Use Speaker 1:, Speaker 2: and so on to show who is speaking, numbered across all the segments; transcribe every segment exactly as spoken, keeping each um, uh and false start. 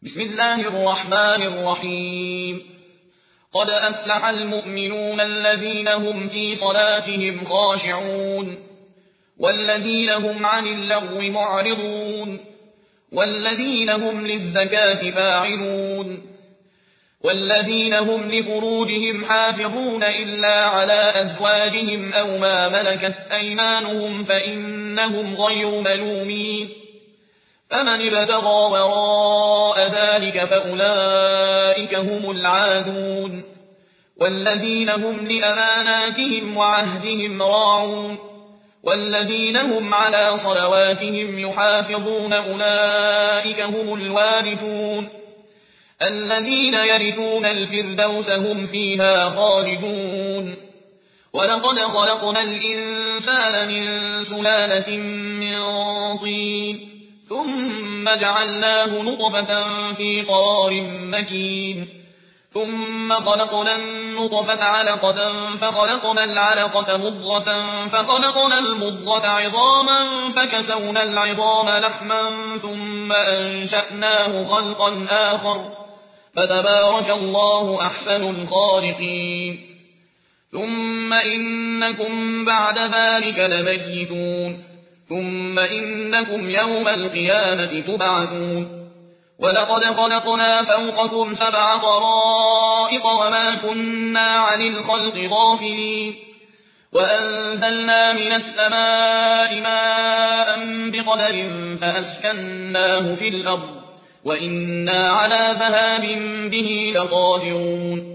Speaker 1: بسم الله الرحمن الرحيم قد أفلح المؤمنون الذين هم في صلاتهم خاشعون والذين هم عن اللغو معرضون والذين هم للزكاة فاعلون والذين هم لفروجهم حافظون إلا على أزواجهم أو ما ملكت أيمانهم فإنهم غير ملومين فمن ابتغى وراء ذلك فأولئك هم العادون والذين هم لأماناتهم وعهدهم راعون والذين هم على صلواتهم يحافظون أولئك هم الوارثون الذين يرثون الفردوس هم فيها خالدون ولقد خلقنا الإنسان من سلالة من طين ثم جعلناه نطفة في قرار مكين ثم خلقنا النطفة علقة فخلقنا العلقة مضغة فخلقنا المضغة عظاما فكسونا العظام لحما ثم أنشأناه خلقا آخر فتبارك الله أحسن الخالقين ثم إنكم بعد ذلك لميتون ثم إنكم يوم القيامة تبعثون ولقد خلقنا فوقكم سبع طرائق وما كنا عن الخلق غافلين وأنزلنا من السماء ماء بقدر فأسكناه في الأرض وإنا على ذهاب به لقادرون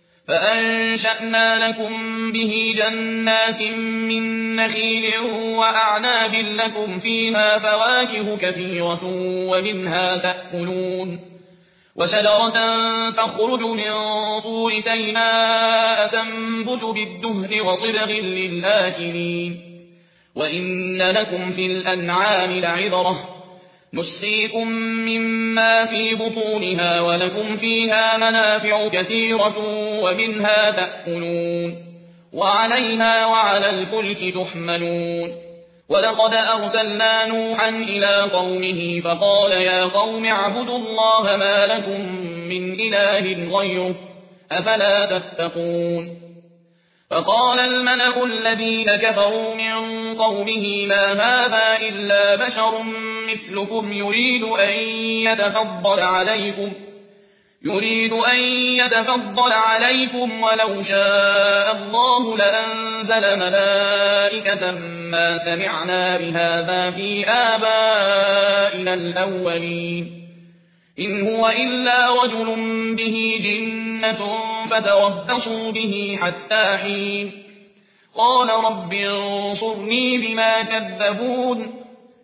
Speaker 1: فأنشأنا لكم به جنات من نخيل وأعناب لكم فيها فواكه كثيرة ومنها تأكلون وشجرة تخرج من طور سيناء تنبت بالدهن وصبغ للآكلين وإن لكم في الأنعام لعبرة نسقيكم مما في بطونها ولكم فيها منافع كثيرة ومنها تأكلون وعليها وعلى الفلك تحملون ولقد أرسلنا نوحا إلى قومه فقال يا قوم اعبدوا الله ما لكم من إله غيره أفلا تتقون فقال الملأ الذين كفروا من قومه ما هذا إلا بشر مثلكم يريد أن يتفضل عليكم يريد أن يتفضل عليكم ولو شاء الله لأنزل ملائكة ما سمعنا بهذا في آبائنا الأولين إن هو إلا رجل به جنة فتربصوا به حتى حين قال رب انصرني بما كذبون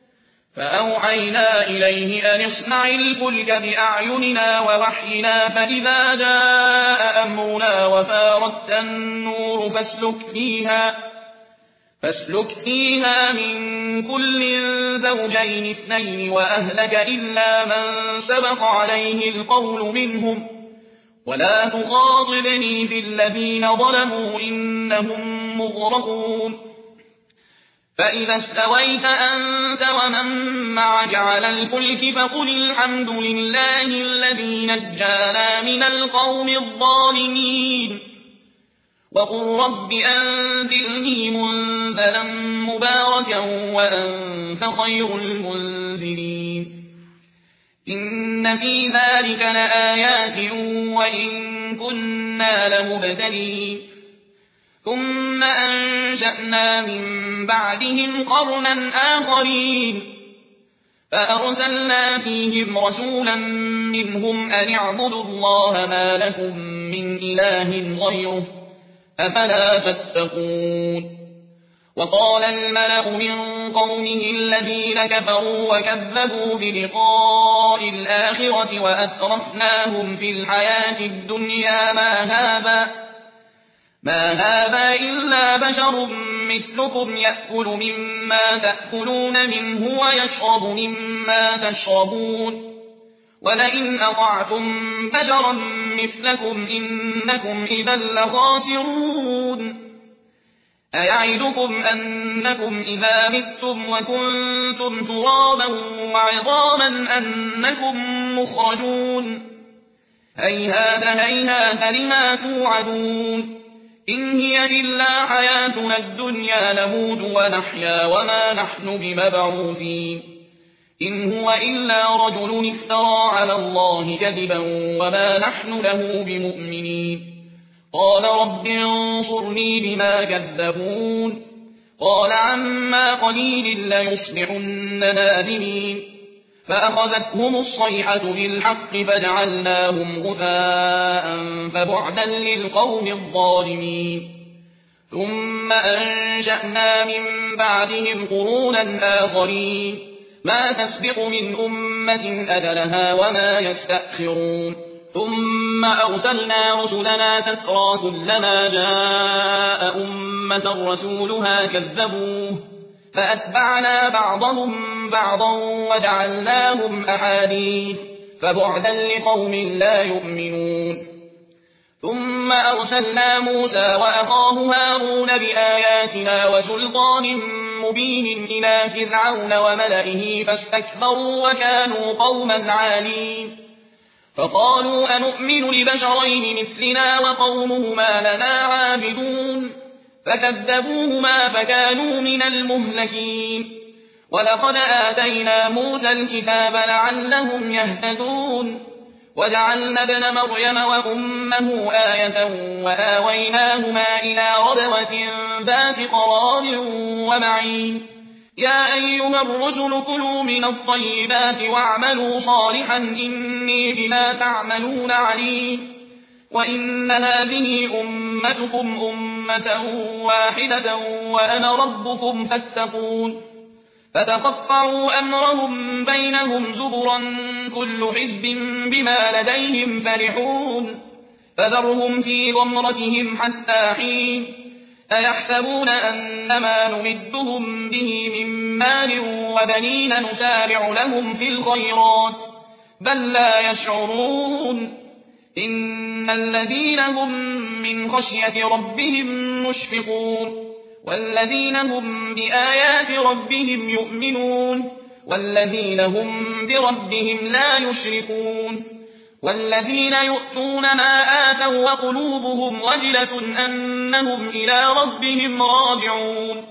Speaker 1: فأوحينا إليه أن اصنع الفلك بأعيننا ووحينا فإذا جاء أمرنا وفارت النور فاسلك فيها فاسلك فيها من كل زوجين اثنين وأهلك إلا من سبق عليه القول منهم ولا تخاطبني في الذين ظلموا إنهم مغرقون فإذا استويت أنت ومن معك على الفلك فقل الحمد لله الذي نجانا من القوم الظالمين وقل رب أنزلني منزلا مباركا وأنت خير المنزلين إن في ذلك لآيات وإن كنا لمبتلين ثم أنشأنا من بعدهم قرنا آخرين فأرسلنا فيهم رسولا منهم أن اعبدوا الله ما لكم من إله غيره أفلا تتقون وقال الملأ من قومه الذين كفروا وكذبوا بلقاء الآخرة وأترفناهم في الحياة الدنيا ما هذا ما هذا إلا بشر مثلكم يأكل مما تأكلون منه ويشرب مما تشربون ولئن أطعتم بشرا مثلكم إنكم إذا لخاسرون أيعدكم أنكم إذا متم وكنتم ترابا وعظاما أنكم مخرجون هيهات هيهات لما توعدون إن هي إلا حياتنا الدنيا نموت ونحيا وما نحن بمبعوثين إن هو إلا رجل افترى على الله كذبا وما نحن له بمؤمنين قال رب انصرني بما كذبون قال عما قليل ليصبحن نادمين فأخذتهم الصيحة بالحق فجعلناهم غثاء فبعدا للقوم الظالمين ثم أنشأنا من بعدهم قرونا آخرين ما تسبق من أمة أجلها وما يستأخرون ثم أرسلنا رسلنا تترى كلما جاء أمة رسولها كذبوه فأتبعنا بعضهم بعضا وجعلناهم أحاديث فبعدا لقوم لا يؤمنون ثم أرسلنا موسى وأخاه هارون بآياتنا وسلطان مبين إلى فرعون وملئه فاستكبروا وكانوا قوما عالين فقالوا أنؤمن لبشرين مثلنا وقومهما لنا عابدون فكذبوهما فكانوا من المهلكين ولقد آتينا موسى الكتاب لعلهم يهتدون وجعلنا ابن مريم وأمه آية وآويناهما إلى ربوة ذات قرار ومعين يا أيها الرسل كلوا من الطيبات واعملوا صالحا إني بما تعملون عليم وإن هذه أمتكم أمة واحدة وأنا ربكم فاتقون فتقطعوا أمرهم بينهم زبرا كل حزب بما لديهم فرحون فذرهم في غمرتهم حتى حين أيحسبون أنما نمدهم به من مال وبنين نسارع لهم في الخيرات بل لا يشعرون إن الذين هم من خشية ربهم مشفقون والذين هم بآيات ربهم يؤمنون والذين هم بربهم لا يشركون والذين يؤتون ما آتوا وقلوبهم وجلة أنهم إلى ربهم راجعون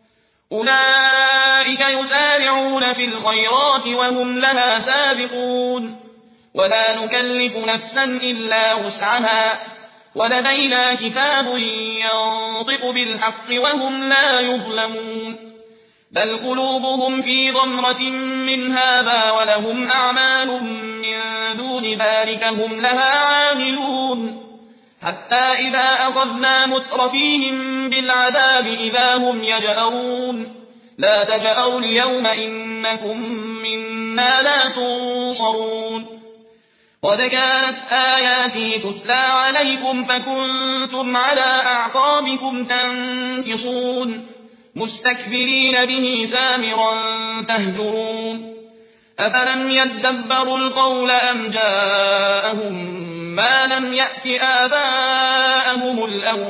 Speaker 1: أولئك يسارعون في الخيرات وهم لها سابقون ولا نكلف نفسا إلا وسعها ولدينا كتاب ينطق بالحق وهم لا يظلمون بل قلوبهم في غمرة من هذا ولهم أعمال من دون ذلك هم لها عاملون حتى إذا أخذنا مترفيهم بالعذاب إذا هم يجأرون لا تجأروا اليوم إنكم منا لا تنصرون قد كانت آياتي تتلى عليكم فكنتم على أعقابكم تنكصون مستكبرين به سامرا تهجرون أفلم يدبروا القول أم جاءهم ما لم يأت آباءهم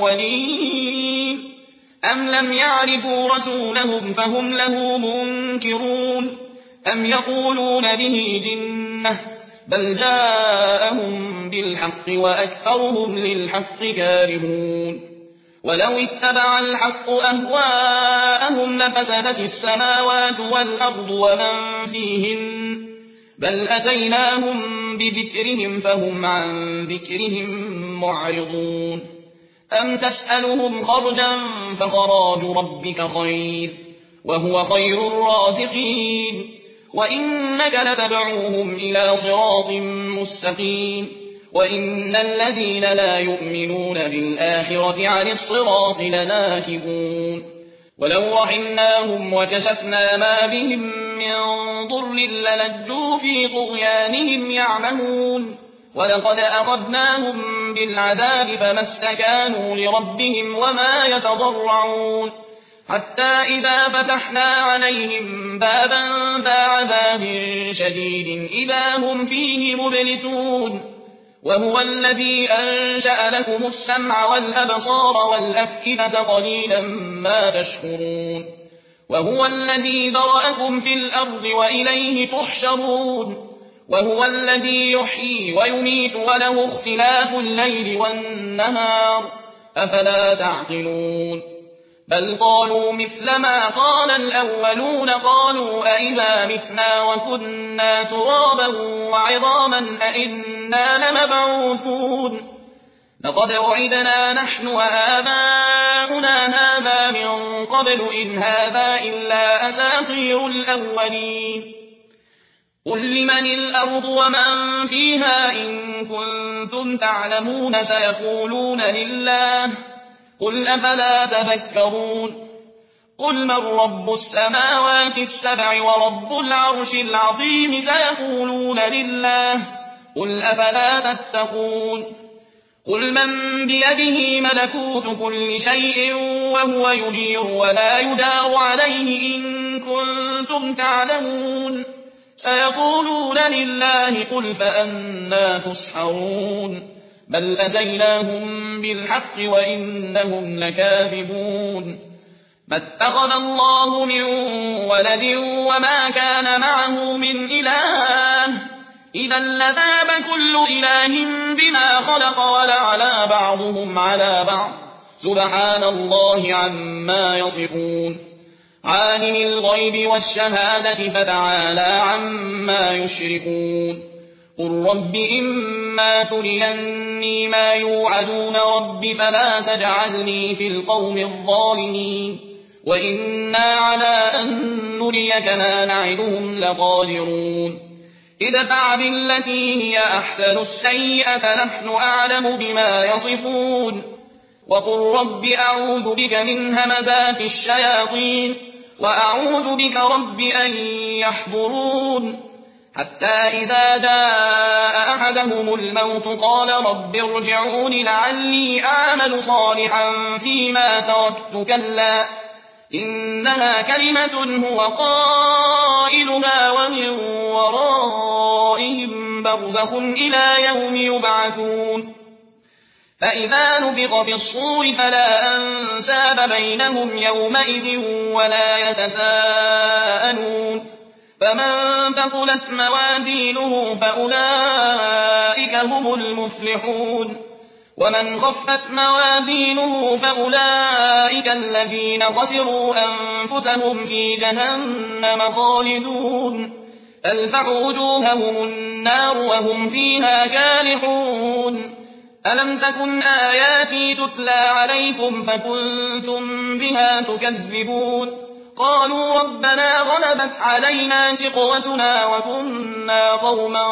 Speaker 1: الأولين أم لم يعرفوا رسولهم فهم له منكرون أم يقولون به جنة بل جاءهم بالحق وأكثرهم للحق كارهون ولو اتبع الحق أهواءهم لفسدت السماوات والأرض ومن فيهن بل أتيناهم بذكرهم فهم عن ذكرهم معرضون أم تسألهم خرجا فخراج ربك خير وهو خير الرازقين وإنك لتدعوهم إلى صراط مستقيم وإن الذين لا يؤمنون بالآخرة عن الصراط لناكبون ولو رحمناهم وكشفنا ما بهم من ضر للجوا في طغيانهم يعمهون ولقد أخذناهم بالعذاب فما استكانوا لربهم وما يتضرعون حتى إذا فتحنا عليهم بابا ذا عذاب شديد إذا هم فيه مبلسون وهو الذي أنشأ لكم السمع والأبصار والأفئدة قليلا ما تشكرون وهو الذي ذرأكم في الأرض وإليه تحشرون وهو الذي يحيي ويميت وله اختلاف الليل والنهار أفلا تعقلون بل قالوا مثل ما قال الأولون قالوا أئذا متنا وكنا ترابا وعظاما أئنا لمبعوثون لقد وعدنا نحن وآباؤنا هذا من قبل إن هذا إلا أساطير الأولين قل لمن الأرض ومن فيها إن كنتم تعلمون سيقولون لله قل أفلا تذكرون قل من رب السماوات السبع ورب العرش العظيم سيقولون لله قل أفلا تتقون قل من بيده ملكوت كل شيء وهو يجير ولا يجار عليه إن كنتم تعلمون سيقولون لله قل فأنى تسحرون بل أتيناهم بالحق وإنهم لكاذبون ما اتخذ الله من ولد وما كان معه من إله إذا لذاب كل إله بما خلق ولعلى بعضهم على بعض سبحان الله عما يصفون عالم الغيب والشهادة فتعالى عما يشركون قل رب إما تريني ما يوعدون رب فلا تجعلني في القوم الظالمين وإنا على أن نريك ما نعدهم لقادرون ادفع بالتي هي أحسن السيئة نحن أعلم بما يصفون وقل رب أعوذ بك من همزات الشياطين وأعوذ بك رب أن يحضرون حتى إذا جاء أحدهم الموت قال رب ارجعون لعلي أعمل صالحا فيما تركت كلا إنها كلمة هو قائلها ومن ورائهم برزخ إلى يوم يبعثون فإذا نفخ في الصور فلا أنساب بينهم يومئذ ولا يتساءلون فمن ثقلت موازينه فأولئك هم المفلحون ومن خفت موازينه فأولئك الذين خسروا أنفسهم في جهنم خالدون تلفح وجوههم النار وهم فيها كالحون ألم تكن آياتي تتلى عليكم فكنتم بها تكذبون قالوا ربنا غلبت علينا شقوتنا وكنا قوما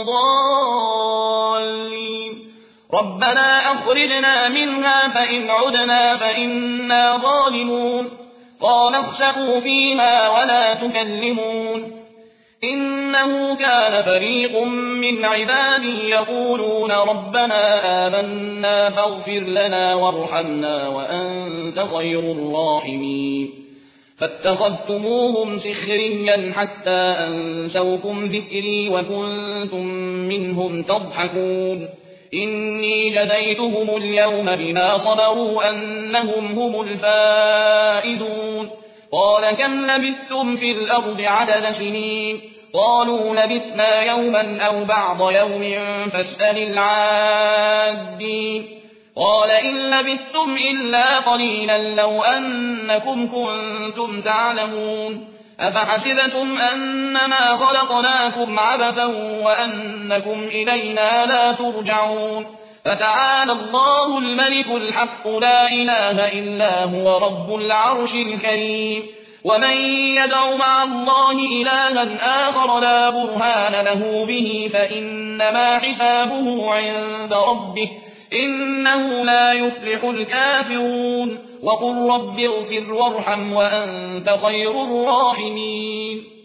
Speaker 1: ضالين ربنا أخرجنا منها فإن عدنا فإنا ظالمون قال اخسئوا فيها ولا تكلمون إنه كان فريق من عبادي يقولون ربنا آمنا فاغفر لنا وارحمنا وأنت خير الراحمين فاتخذتموهم سخريا حتى أنسوكم ذكري وكنتم منهم تضحكون إني جزيتهم اليوم بما صبروا أنهم هم الفائزون قال كم لبثتم في الأرض عدد سنين قالوا لبثنا يوما أو بعض يوم فاسأل العادين قال إن لبثتم إلا قليلا لو أنكم كنتم تعلمون أفحسبتم أنما خلقناكم عبثا وأنكم إلينا لا ترجعون فتعالى الله الملك الحق لا إله إلا هو رب العرش الكريم ومن يدع مع الله إلها آخر لا برهان له به فإنما حسابه عند ربه إنه لا يفلح الكافرون وقل رب اغفر وارحم وأنت خير الراحمين